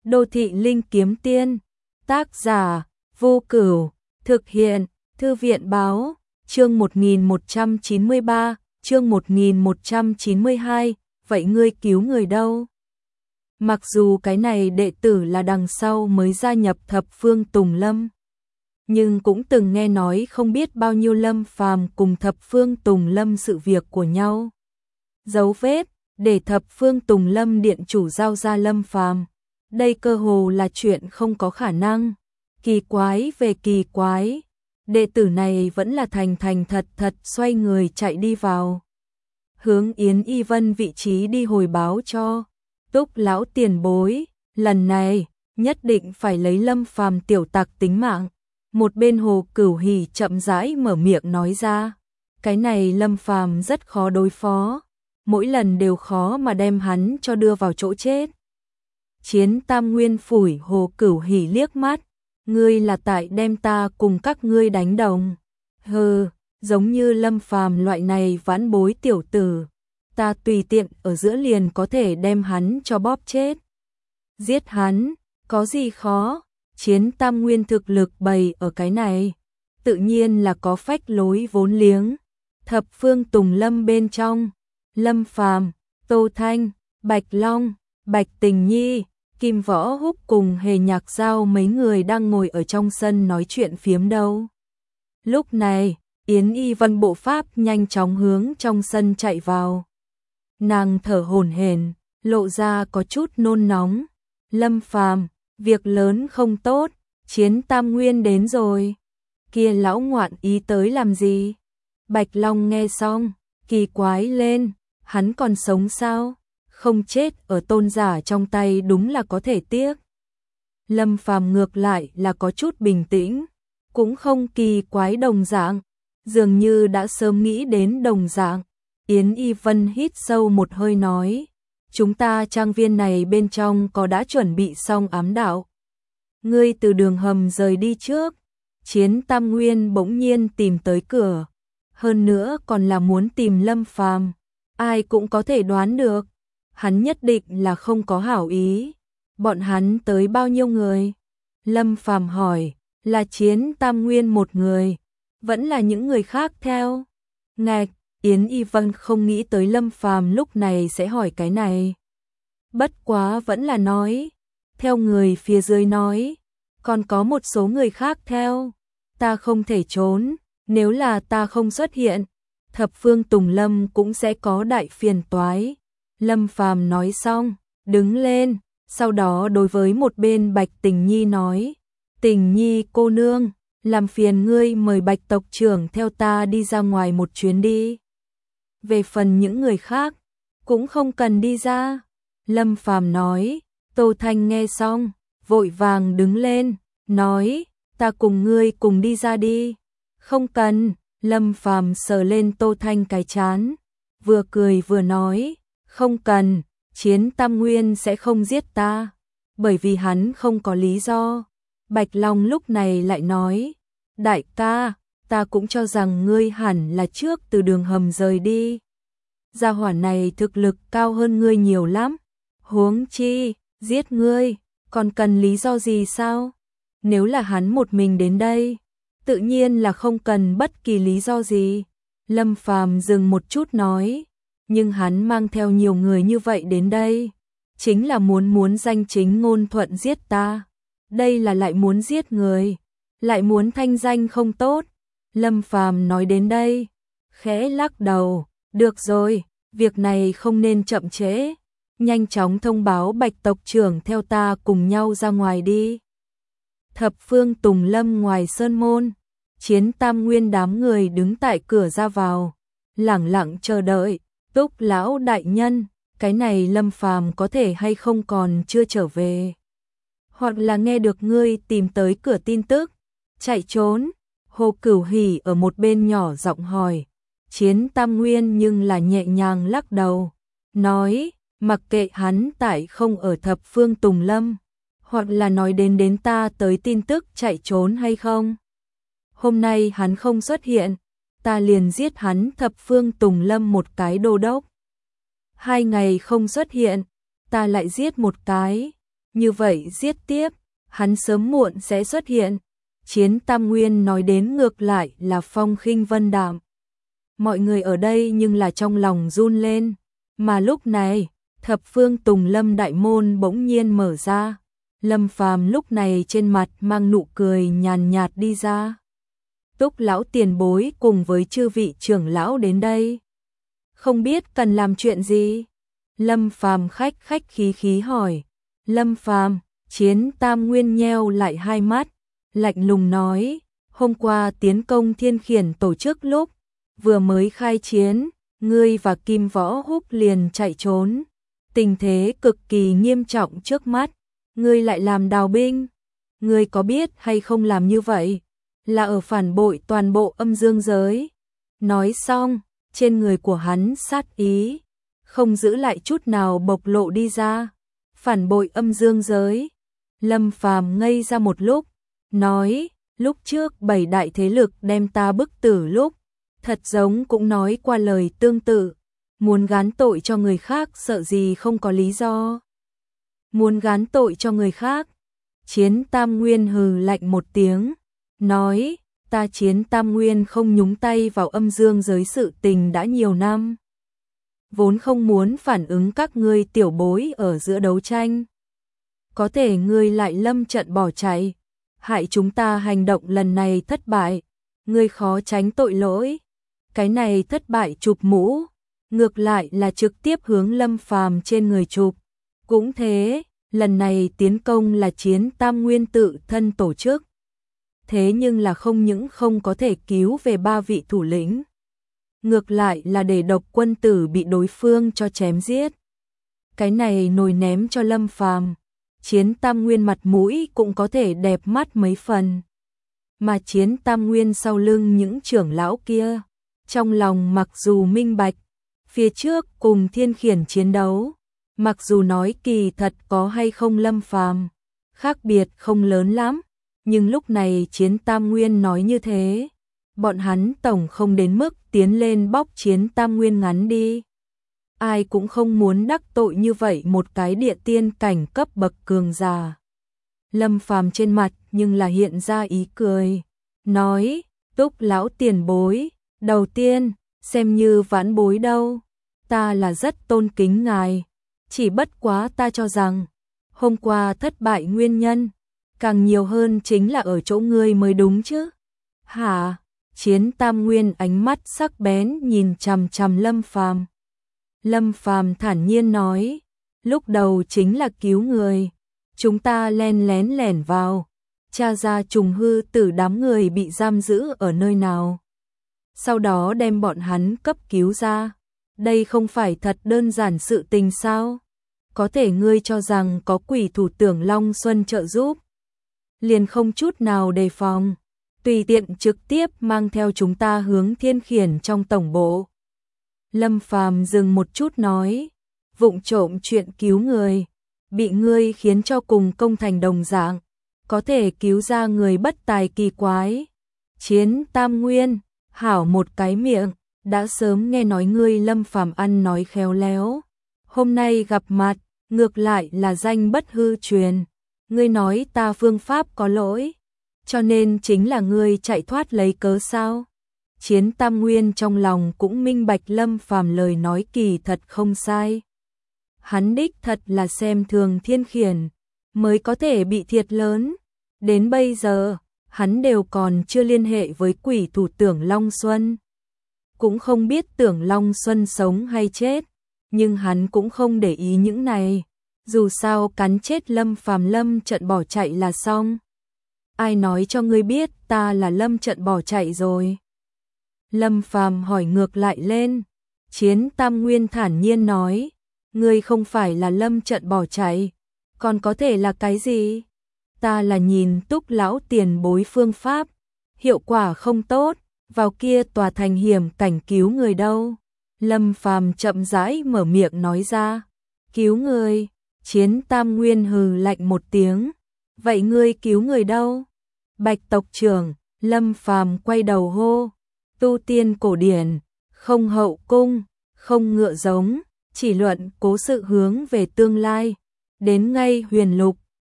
Đô thị linh kiếm tiên, tác giả, Vô Cửu, thực hiện, Thư viện báo, chương 1193, chương 1192, vậy ngươi cứu người đâu? Mặc dù cái này đệ tử là đằng sau mới gia nhập Thập Phương Tùng Lâm, nhưng cũng từng nghe nói không biết bao nhiêu Lâm Phàm cùng Thập Phương Tùng Lâm sự việc của nhau. Dấu vết, để Thập Phương Tùng Lâm điện chủ giao ra Lâm Phàm, đây cơ hồ là chuyện không có khả năng. Kỳ quái về kỳ quái, đệ tử này vẫn là thành thật xoay người chạy đi vào. Hướng Yến Y Vân vị trí đi hồi báo cho Túc lão tiền bối, lần này nhất định phải lấy Lâm Phàm tiểu tặc tính mạng. Một bên Hồ Cửu Hỉ chậm rãi mở miệng nói ra, cái này Lâm Phàm rất khó đối phó, mỗi lần đều khó mà đem hắn cho đưa vào chỗ chết. Chiến Tam Nguyên phủi Hồ Cửu Hỉ liếc mắt, ngươi là tại đem ta cùng các ngươi đánh đồng. Hừ, giống như Lâm Phàm loại này vãn bối tiểu tử, ta tùy tiện ở giữa liền có thể đem hắn cho bóp chết. Giết hắn, có gì khó? Chiến Tam Nguyên thực lực bày ở cái này, tự nhiên là có phách lối vốn liếng. Thập Phương Tùng Lâm bên trong, Lâm Phàm, Tô Thanh, Bạch Long, Bạch Tình Nhi, Kim Võ Húc cùng Hề Nhạc Giao mấy người đang ngồi ở trong sân nói chuyện phiếm đâu. Lúc này, Yến Y Vân bộ pháp nhanh chóng hướng trong sân chạy vào. Nàng thở hổn hển, lộ ra có chút nôn nóng. Lâm Phàm, việc lớn không tốt, Chiến Tam Nguyên đến rồi. Kia lão ngoạn ý tới làm gì? Bạch Long nghe xong, kỳ quái lên, hắn còn sống sao? Không chết ở tôn giả trong tay đúng là có thể tiếc. Lâm Phàm ngược lại là có chút bình tĩnh, cũng không kỳ quái đồng dạng, dường như đã sớm nghĩ đến đồng dạng. Yến Y Vân hít sâu một hơi nói, chúng ta trang viên này bên trong có đã chuẩn bị xong ám đạo. Ngươi từ đường hầm rời đi trước. Chiến Tam Nguyên bỗng nhiên tìm tới cửa, hơn nữa còn là muốn tìm Lâm Phàm. Ai cũng có thể đoán được, hắn nhất định là không có hảo ý. Bọn hắn tới bao nhiêu người? Lâm Phàm hỏi, là Chiến Tam Nguyên một người, vẫn là những người khác theo? Ngạch, Yến Y Vân không nghĩ tới Lâm Phàm lúc này sẽ hỏi cái này. Bất quá vẫn là nói, theo người phía dưới nói, còn có một số người khác theo. Ta không thể trốn, nếu là ta không xuất hiện, Thập Phương Tùng Lâm cũng sẽ có đại phiền toái. Lâm Phàm nói xong, đứng lên, sau đó đối với một bên Bạch Tình Nhi nói, Tình Nhi cô nương, làm phiền ngươi mời Bạch tộc trưởng theo ta đi ra ngoài một chuyến đi. Về phần những người khác, cũng không cần đi ra. Lâm Phàm nói. Tô Thanh nghe xong, vội vàng đứng lên, nói, ta cùng ngươi cùng đi ra đi. Không cần. Lâm Phàm sờ lên Tô Thanh cái trán, vừa cười vừa nói, không cần, Chiến Tam Nguyên sẽ không giết ta, bởi vì hắn không có lý do. Bạch Long lúc này lại nói, đại ca, ta cũng cho rằng ngươi hẳn là trước từ đường hầm rời đi. Gia hỏa này thực lực cao hơn ngươi nhiều lắm, huống chi, giết ngươi, còn cần lý do gì sao? Nếu là hắn một mình đến đây, tự nhiên là không cần bất kỳ lý do gì. Lâm Phàm dừng một chút nói, nhưng hắn mang theo nhiều người như vậy đến đây, chính là muốn danh chính ngôn thuận giết ta. Đây là lại muốn giết người, lại muốn thanh danh không tốt. Lâm Phàm nói đến đây, khẽ lắc đầu, được rồi, việc này không nên chậm trễ, nhanh chóng thông báo Bạch tộc trưởng theo ta cùng nhau ra ngoài đi. Thập Phương Tùng Lâm ngoài sơn môn, Chiến Tam Nguyên đám người đứng tại cửa ra vào, lẳng lặng chờ đợi. Túc lão đại nhân, cái này Lâm Phàm có thể hay không còn chưa trở về, hoặc là nghe được ngươi tìm tới cửa tin tức, chạy trốn. Hồ Cửu Hỉ ở một bên nhỏ giọng hỏi. Chiến Tam Nguyên nhưng là nhẹ nhàng lắc đầu, nói, mặc kệ hắn tại không ở Thập Phương Tùng Lâm, hoặc là nói đến ta tới tin tức chạy trốn hay không. Hôm nay hắn không xuất hiện, ta liền giết hắn Thập Phương Tùng Lâm một cái đô đốc. 2 ngày không xuất hiện, ta lại giết một cái. như vậy giết tiếp, hắn sớm muộn sẽ xuất hiện. Chiến Tam Nguyên nói đến ngược lại là phong khinh vân đạm. Mọi người ở đây nhưng là trong lòng run lên, mà lúc này, thập phương Tùng Lâm đại môn bỗng nhiên mở ra. Lâm Phàm lúc này trên mặt mang nụ cười nhàn nhạt đi ra. Túc lão tiền bối cùng với chư vị trưởng lão đến đây. Không biết cần làm chuyện gì? Lâm Phàm khách khí khí hỏi. Lâm Phàm, Chiến Tam Nguyên nheo lại hai mắt, lạnh lùng nói, hôm qua tiến công Thiên Khiển tổ chức lúc, vừa mới khai chiến, ngươi và Kim Võ Húc liền chạy trốn. Tình thế cực kỳ nghiêm trọng trước mắt, ngươi lại làm đào binh. Ngươi có biết hay không làm như vậy? Là ở phản bội toàn bộ âm dương giới. Nói xong, trên người của hắn sát ý, không giữ lại chút nào bộc lộ đi ra. Phản bội âm dương giới. Lâm Phàm ngây ra một lúc, nói, lúc trước 7 đại thế lực đem ta bức tử lúc, thật giống cũng nói qua lời tương tự, muốn gán tội cho người khác sợ gì không có lý do. Muốn gán tội cho người khác. Chiến Tam Nguyên hừ lạnh một tiếng, nói, ta Chiến Tam Nguyên không nhúng tay vào âm dương giới sự tình đã nhiều năm. Vốn không muốn phản ứng các ngươi tiểu bối ở giữa đấu tranh. Có thể ngươi lại lâm trận bỏ chạy, hại chúng ta hành động lần này thất bại, ngươi khó tránh tội lỗi. Cái này thất bại chụp mũ, ngược lại là trực tiếp hướng Lâm Phàm trên người chụp. Cũng thế, lần này tiến công là Chiến Tam Nguyên tự thân tổ chức. Thế nhưng là không những không có thể cứu về 3 vị thủ lĩnh, ngược lại là để độc quân tử bị đối phương cho chém giết. Cái này nồi ném cho Lâm Phàm, Chiến Tam Nguyên mặt mũi cũng có thể đẹp mắt mấy phần. Mà Chiến Tam Nguyên sau lưng những trưởng lão kia, trong lòng mặc dù minh bạch, phía trước cùng Thiên Khiển chiến đấu, mặc dù nói kỳ thật có hay không Lâm Phàm, khác biệt không lớn lắm, nhưng lúc này Chiến Tam Nguyên nói như thế, bọn hắn tổng không đến mức tiến lên bóc Chiến Tam Nguyên ngắn đi. Ai cũng không muốn đắc tội như vậy một cái địa tiên cảnh cấp bậc cường giả. Lâm Phàm trên mặt nhưng là hiện ra ý cười, nói, Túc lão tiền bối, đầu tiên, xem như vãn bối đâu, ta là rất tôn kính ngài, chỉ bất quá ta cho rằng, hôm qua thất bại nguyên nhân, càng nhiều hơn chính là ở chỗ ngươi mới đúng chứ. Hả? Chiến Tam Nguyên ánh mắt sắc bén nhìn chằm chằm Lâm Phàm. Lâm Phàm thản nhiên nói, lúc đầu chính là cứu người, chúng ta len lén lẻn vào, tra ra trùng hư tử đám người bị giam giữ ở nơi nào. Sau đó đem bọn hắn cấp cứu ra. Đây không phải thật đơn giản sự tình sao? Có thể ngươi cho rằng có quỷ thủ tưởng Long Xuân trợ giúp, liền không chút nào đề phòng, tùy tiện trực tiếp mang theo chúng ta hướng Thiên Khiển trong tổng bộ. Lâm Phàm dừng một chút nói, vụng trộm chuyện cứu người, bị ngươi khiến cho cùng công thành đồng dạng, có thể cứu ra người bất tài kỳ quái. Chiến Tam Nguyên, hảo một cái miệng, đã sớm nghe nói ngươi Lâm Phàm ăn nói khéo léo, hôm nay gặp mặt, ngược lại là danh bất hư truyền. Ngươi nói ta phương pháp có lỗi, cho nên chính là ngươi chạy thoát lấy cớ sao? Chiến Tam Nguyên trong lòng cũng minh bạch Lâm Phàm lời nói kỳ thật không sai. Hắn đích thật là xem thường Thiên Khiển, mới có thể bị thiệt lớn. Đến bây giờ, hắn đều còn chưa liên hệ với quỷ thủ tưởng Long Xuân. Cũng không biết tưởng Long Xuân sống hay chết, nhưng hắn cũng không để ý những này. Dù sao cắn chết Lâm Phàm lâm trận bỏ chạy là xong. Ai nói cho ngươi biết ta là lâm trận bỏ chạy rồi? Lâm Phàm hỏi ngược lại lên. Chiến Tam Nguyên thản nhiên nói, ngươi không phải là lâm trận bỏ chạy, còn có thể là cái gì? Ta là nhìn Túc lão tiền bối phương pháp, hiệu quả không tốt, vào kia tòa thành hiểm cảnh cứu người đâu. Lâm Phàm chậm rãi mở miệng nói ra, cứu người. Chiến Tam Nguyên hừ lạnh một tiếng, vậy ngươi cứu người đâu? Bạch tộc trưởng, Lâm Phàm quay đầu hô, tu tiên cổ điển, không hậu cung, không ngựa giống, chỉ luận cố sự hướng về tương lai, đến ngay huyền lục,